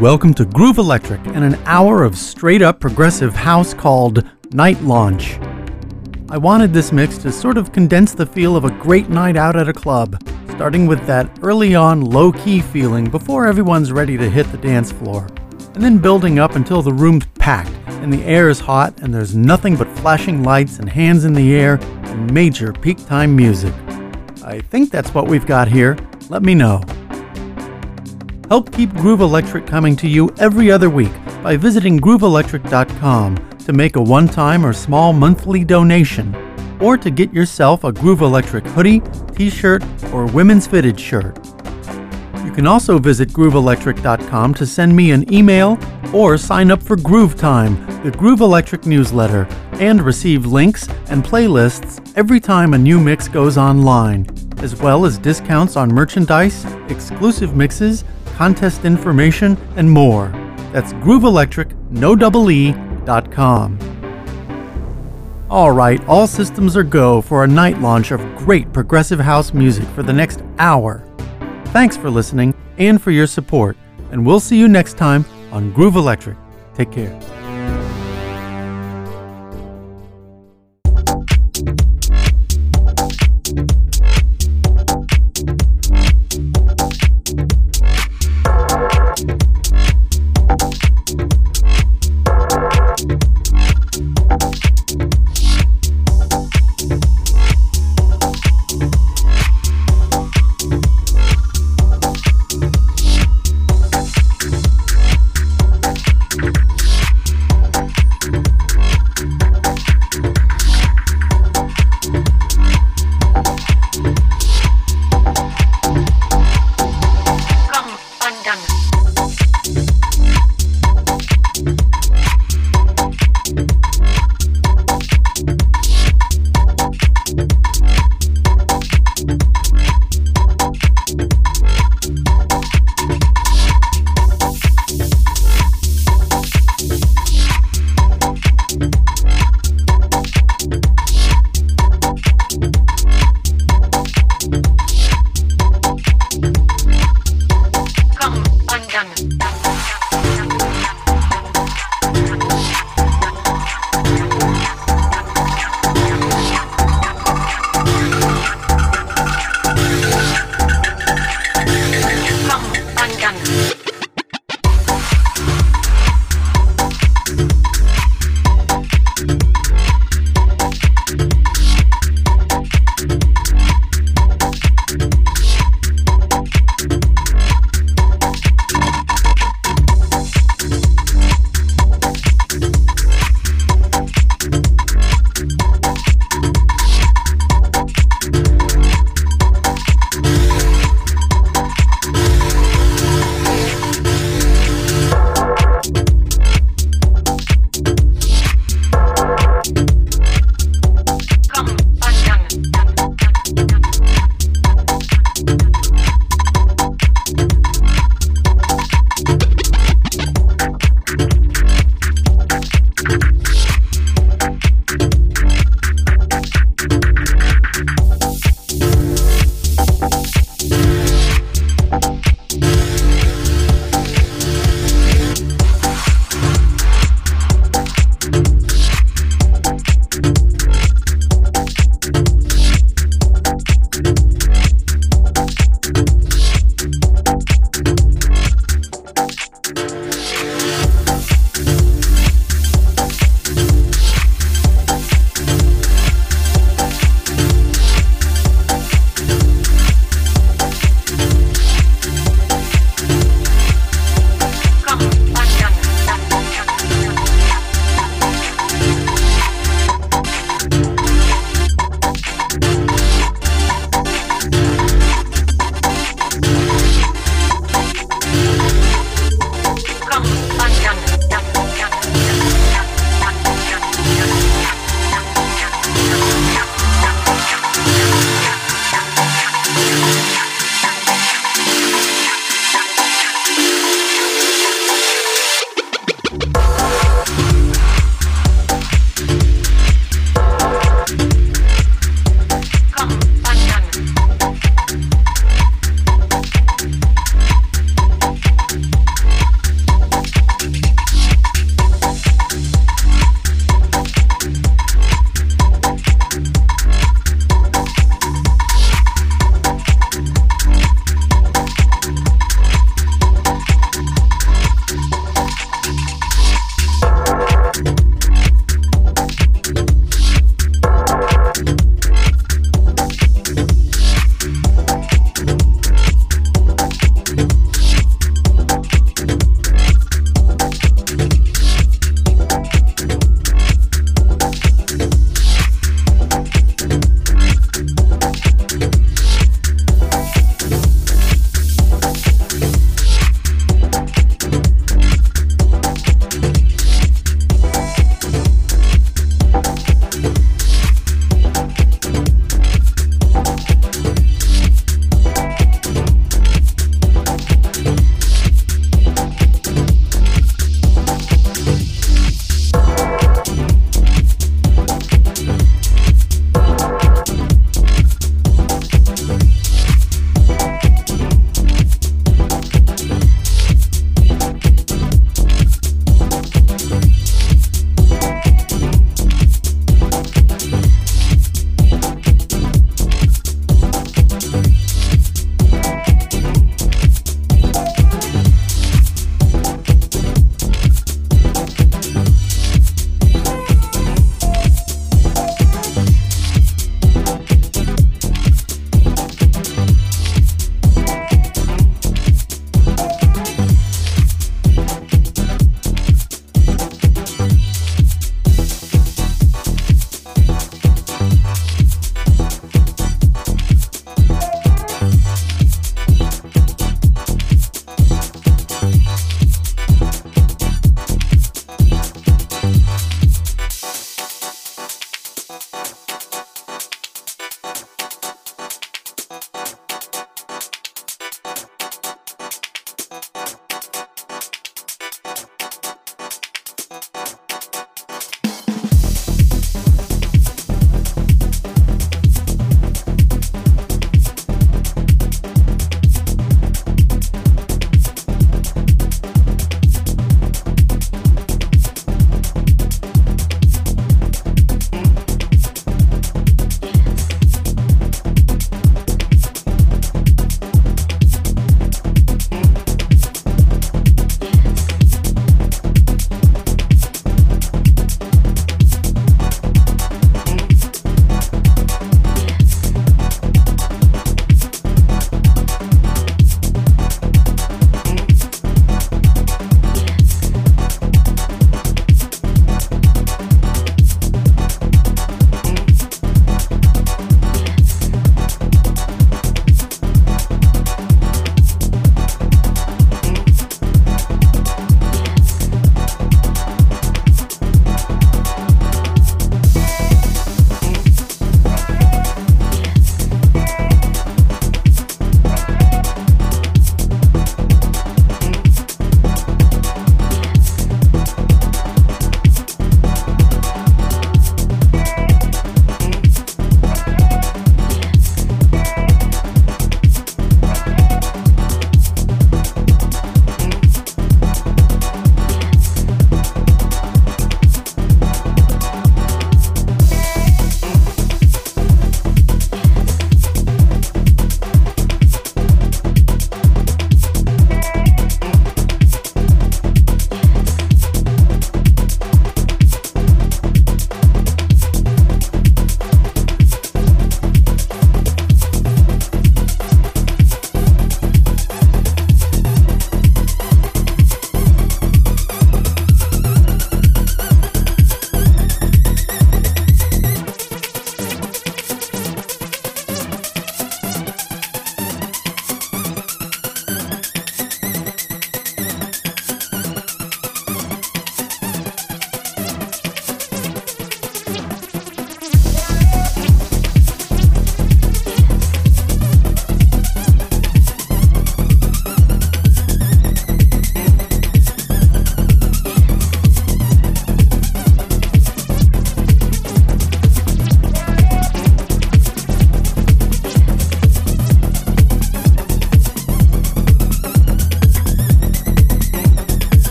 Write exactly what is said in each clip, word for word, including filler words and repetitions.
Welcome to Groove Electric and an hour of straight-up progressive house called Night Launch. I wanted this mix to sort of condense the feel of a great night out at a club, starting with that early-on low-key feeling before everyone's ready to hit the dance floor, and then building up until the room's packed and the air is hot and there's nothing but flashing lights and hands in the air and major peak time music. I think that's what we've got here. Let me know. Help keep Groove Electric coming to you every other week by visiting groove electric dot com to make a one-time or small monthly donation, or to get yourself a Groove Electric hoodie, t-shirt, or women's fitted shirt. You can also visit groove electric dot com to send me an email or sign up for Groove Time, the Groove Electric newsletter, and receive links and playlists every time a new mix goes online, as well as discounts on merchandise, exclusive mixes, contest information, and more. That's groove electric, no double E, dot com. Alright, all systems are go for a night launch of great progressive house music for the next hour. Thanks for listening and for your support, and we'll see you next time on Groove Electric. Take care.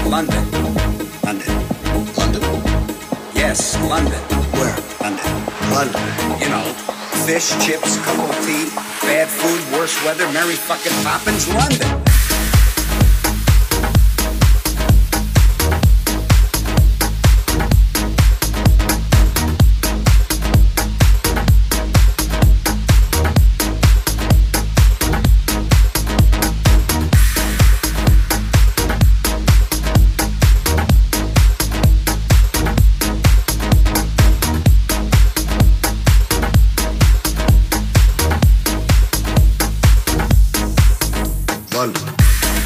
London. London. London. Yes, London. Where? London. London. You know, fish, chips, cup of tea, bad food, worse weather, Mary fucking Poppins, London. London.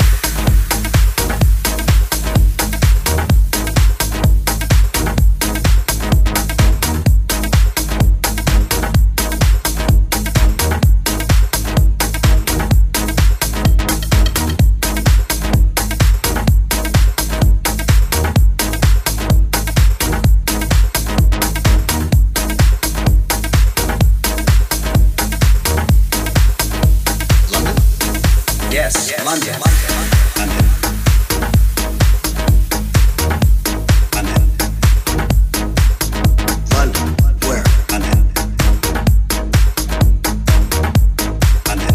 Yes, yes, London. London. London. London. Where? London. London.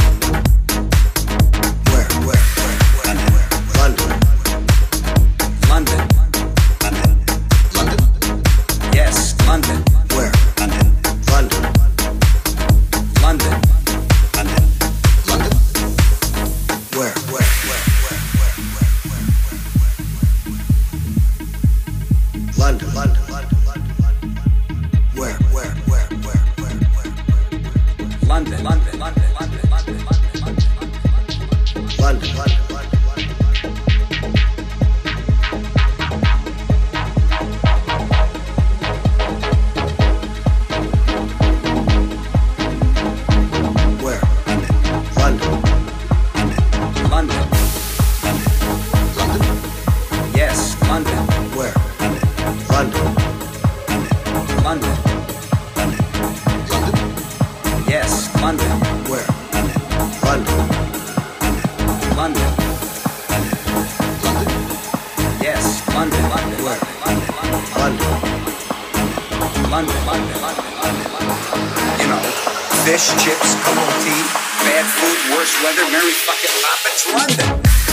Where? Where? Where? London. London. London. London. London. Yes, London. Where? London. London. London. London. London. Where? Where? Where? Where? Where? Where? Where? London. London. London. London. London. Where? Where? Where? Where? Where? Where? London. London. London. London. London. London. London. London. London. Where? London. London. London. London. Yes, London. Where? London. London. London. London. London. Yes, London. Where? London. London. London. London. Yes, London. London. Where? London. London. London. London. London. You know, fish, chips, cup of tea, bad food, worse weather, Mary fucking Poppins, London.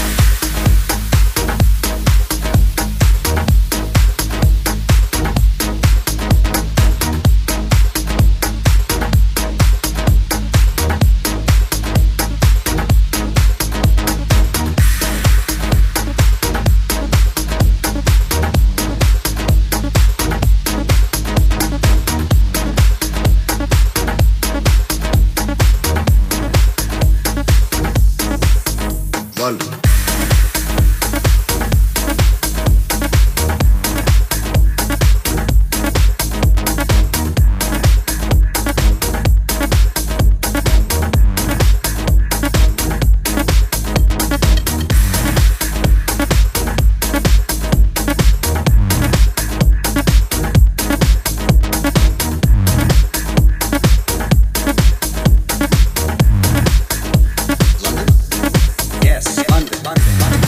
London. Yes, London. London. London.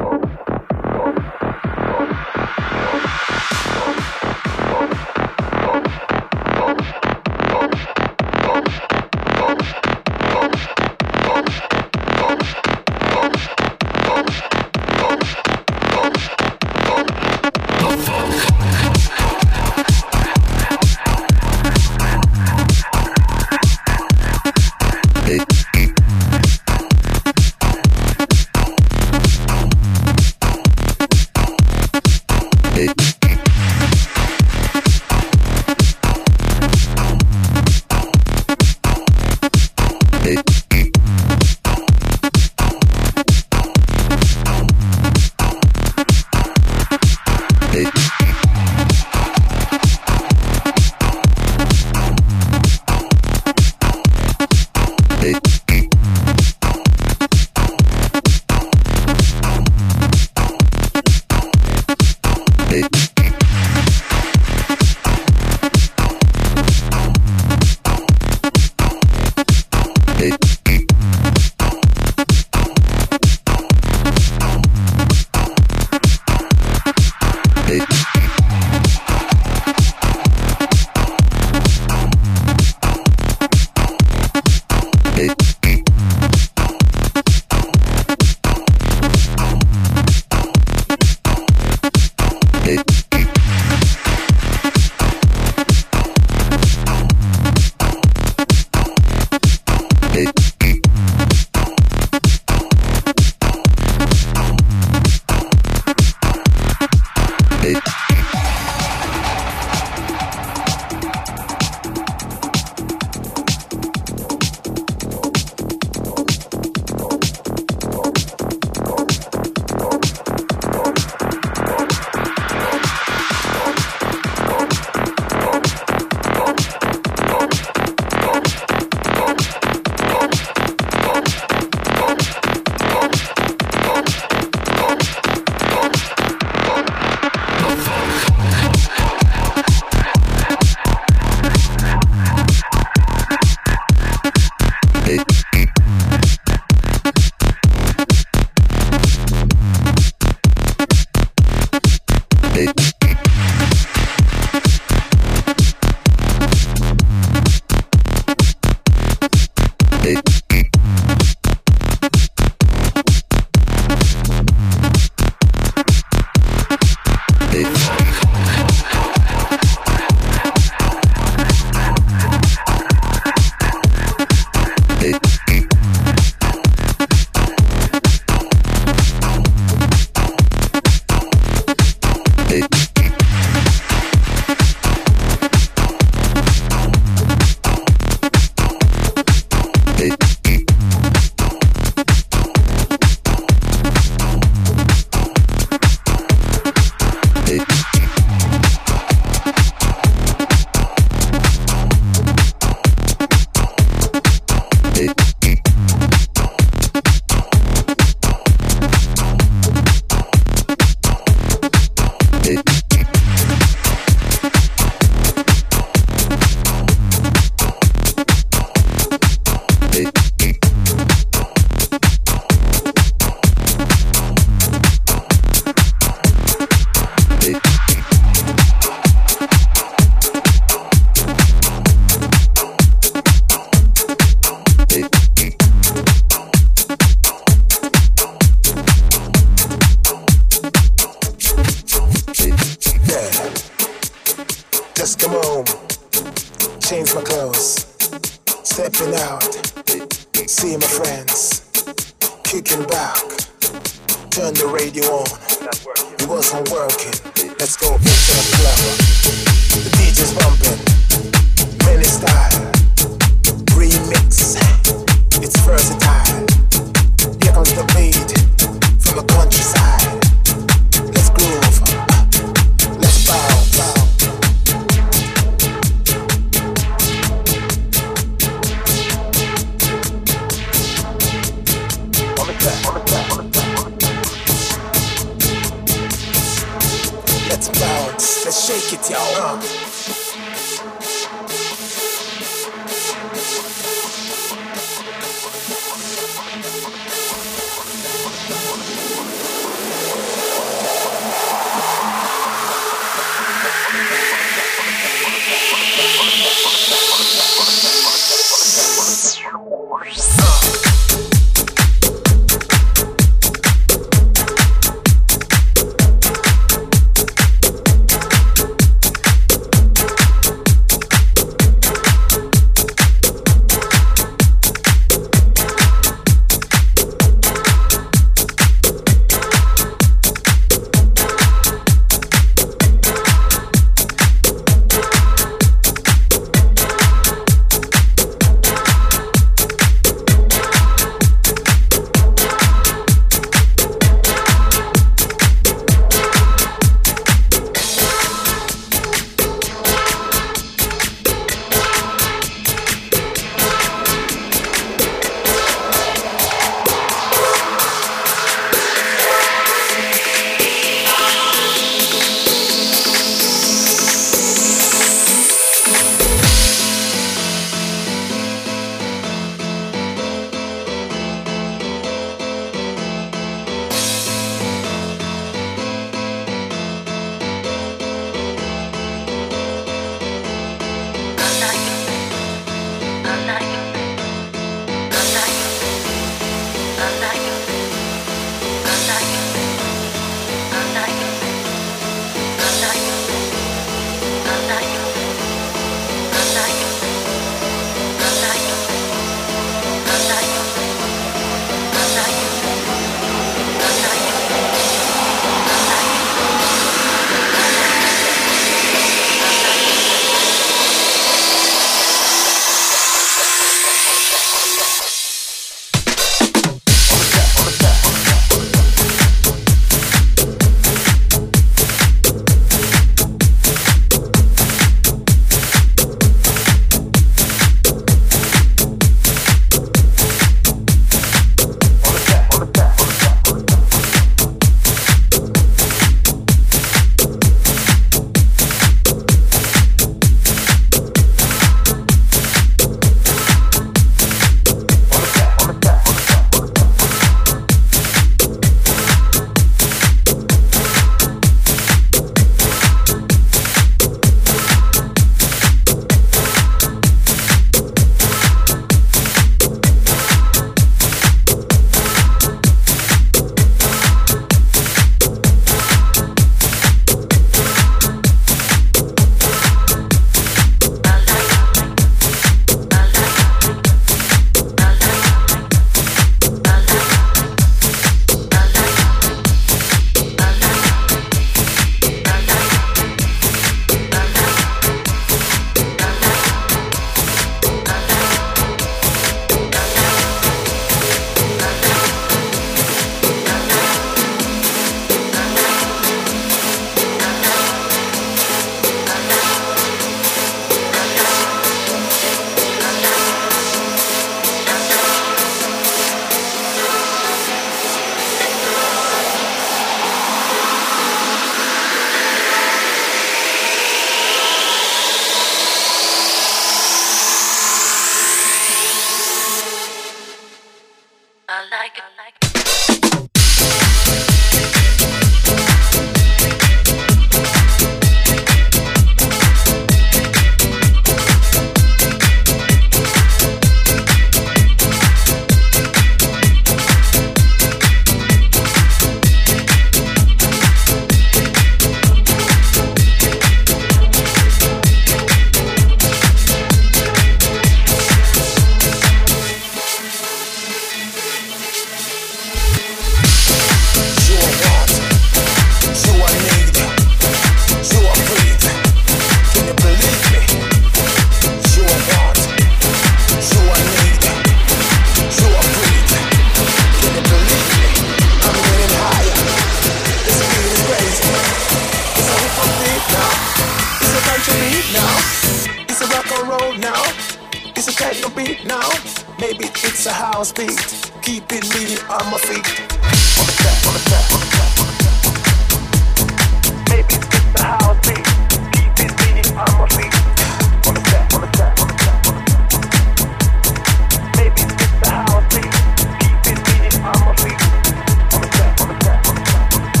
techno beat now. Maybe it's a house beat, keeping me on my feet. On the track, on the track, on the track, on the track. Maybe it's a house beat, keeping me on my feet. On the track, on the track, on the track, on the track. Maybe it's a house beat, keeping me on my feet. On the track, on the track, on the track, on the track.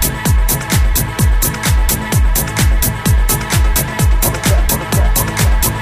On the track, on the track, on the track.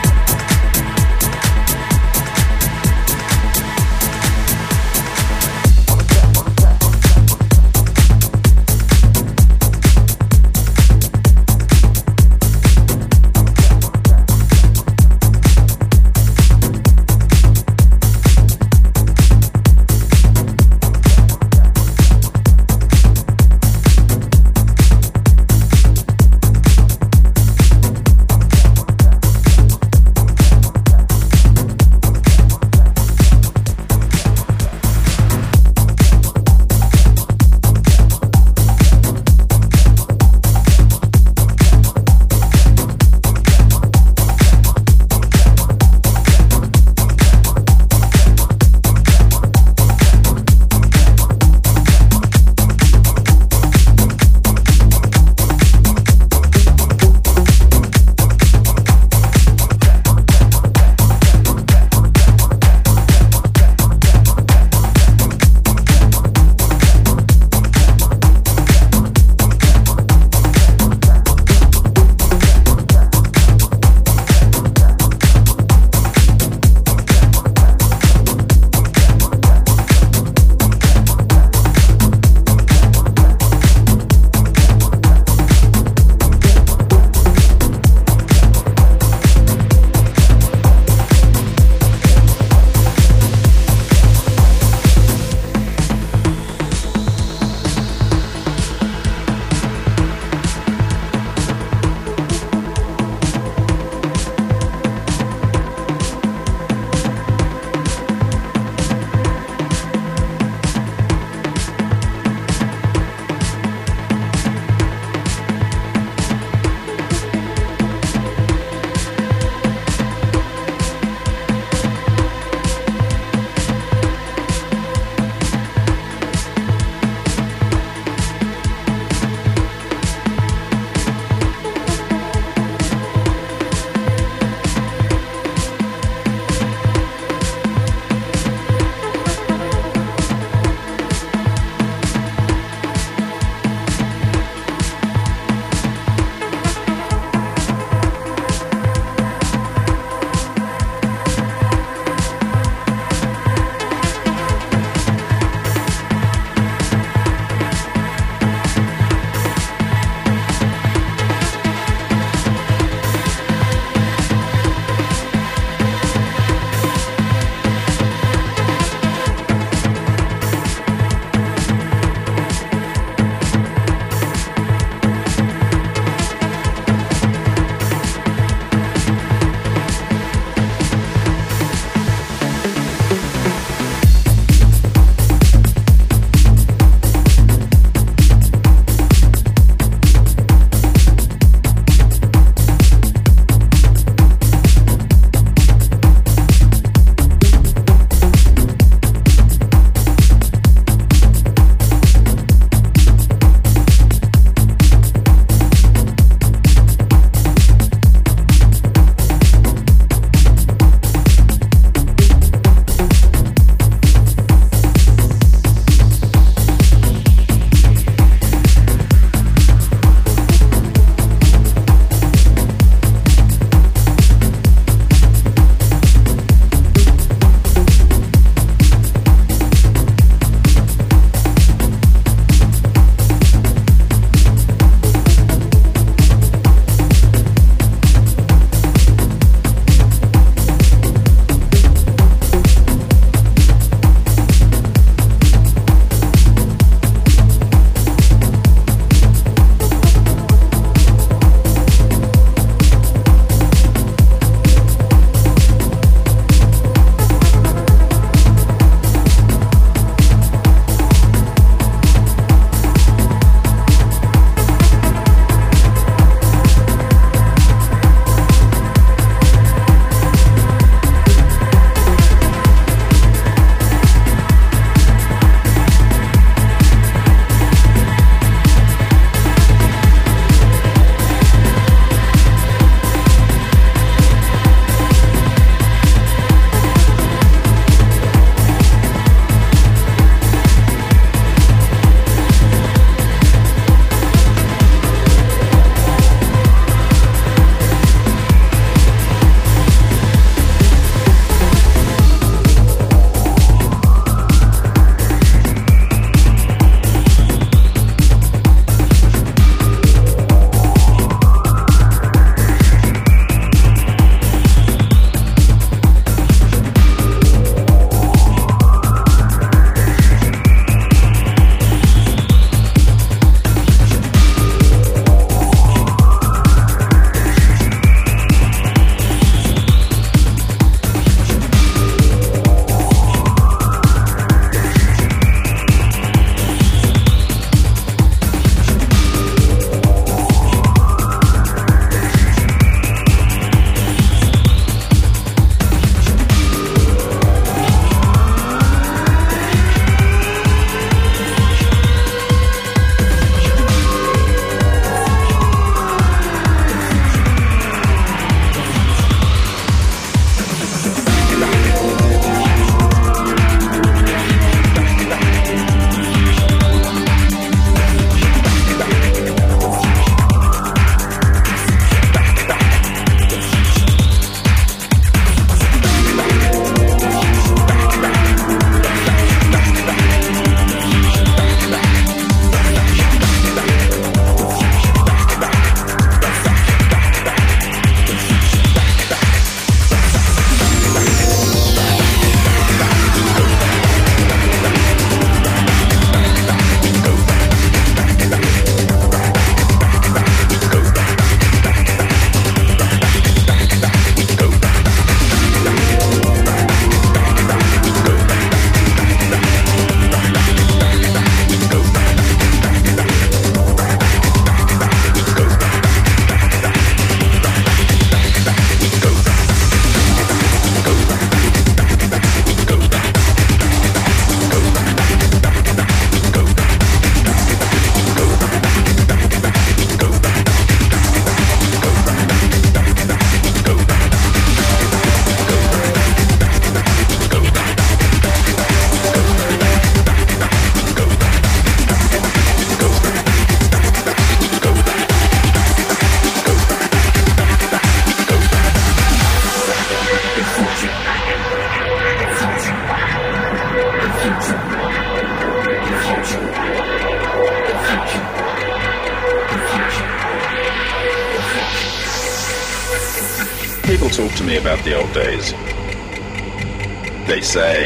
talk to me about the old days, they say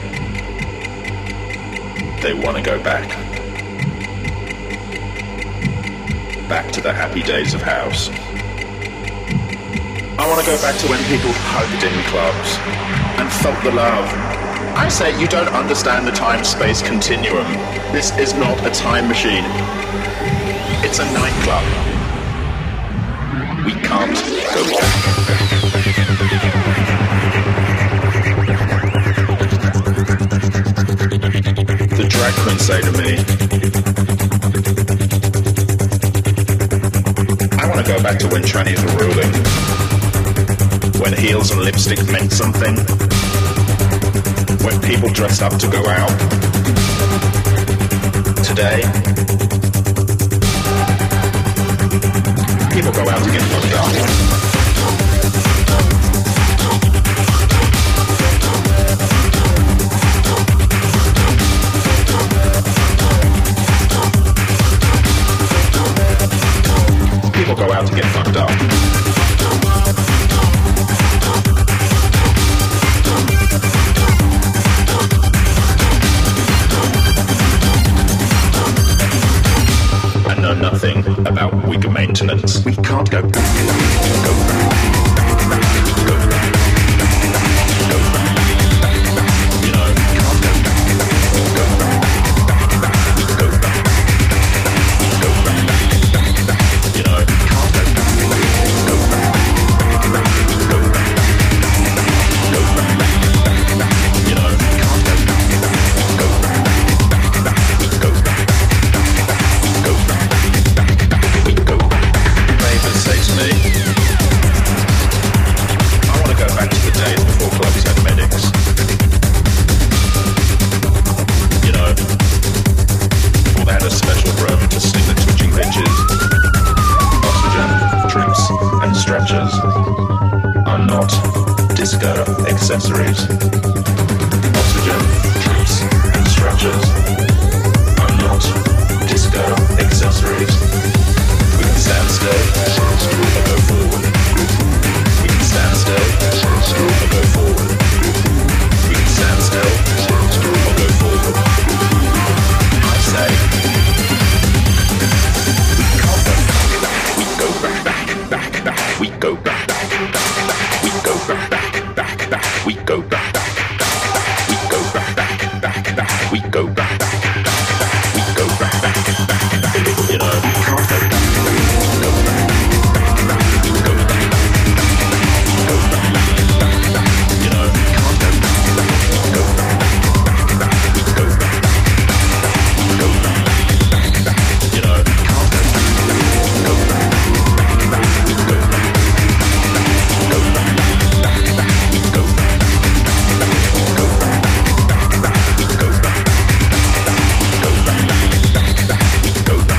they want to go back. Back to the happy days of house. I want to go back to when people hugged in clubs and felt the love. I say you don't understand the time-space continuum. This is not a time machine. It's a nightclub. We can't go back. The drag queens say to me, I want to go back to when trannies were ruling. When heels and lipstick meant something. When people dressed up to go out. Today, people go out to get fucked up. People go out to get fucked up. I know nothing about weaker maintenance. We can't go back. Go back. Go back. Go back. You know, can't go back. Go back. Go back. Go back. You know, can't go back. Go back. Go back. Go back. You know, can't go back. Go back. Go back. Go back. Go back. Neighbors say to me, I want to go back to the days before clubs had medics. You know, before they had a special room to sling the twitching bitches. Oxygen, drips, and stretchers are not disco accessories. Oxygen, drips, and stretchers are not disco accessories. We can stand still or go forward. We can stand still or go forward. We can stand still or go forward. I say, we can't go back. We go back, back, back, back. We go back, back, back, back. We go back, back, back, back. We go back, back, back, back. We go back, back, back, back. We go back, back, back, back. We go back, back, back, back. You know, we can't go back. Go back, back, go back, go back, you know, can't go back. Go back, back, go back, go back, you know, can't go back. Go back, back, go back, go back, go back, go back, go back, go back, go back.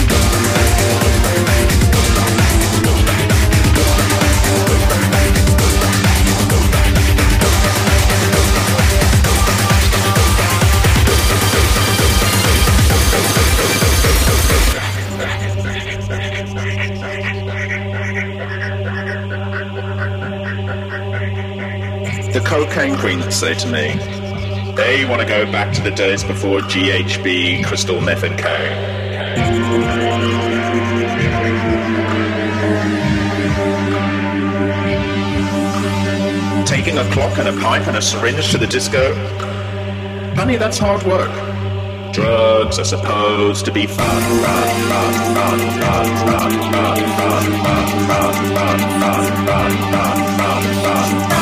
The cocaine queens say to me, they want to go back to the days before G H B, crystal method K. Taking a clock and a pipe and a syringe to the disco? Honey, that's hard work. Drugs are supposed to be fun, fun, fun, fun, fun, fun, fun, fun, fun, fun, fun, fun, fun, fun, fun, fun, fun.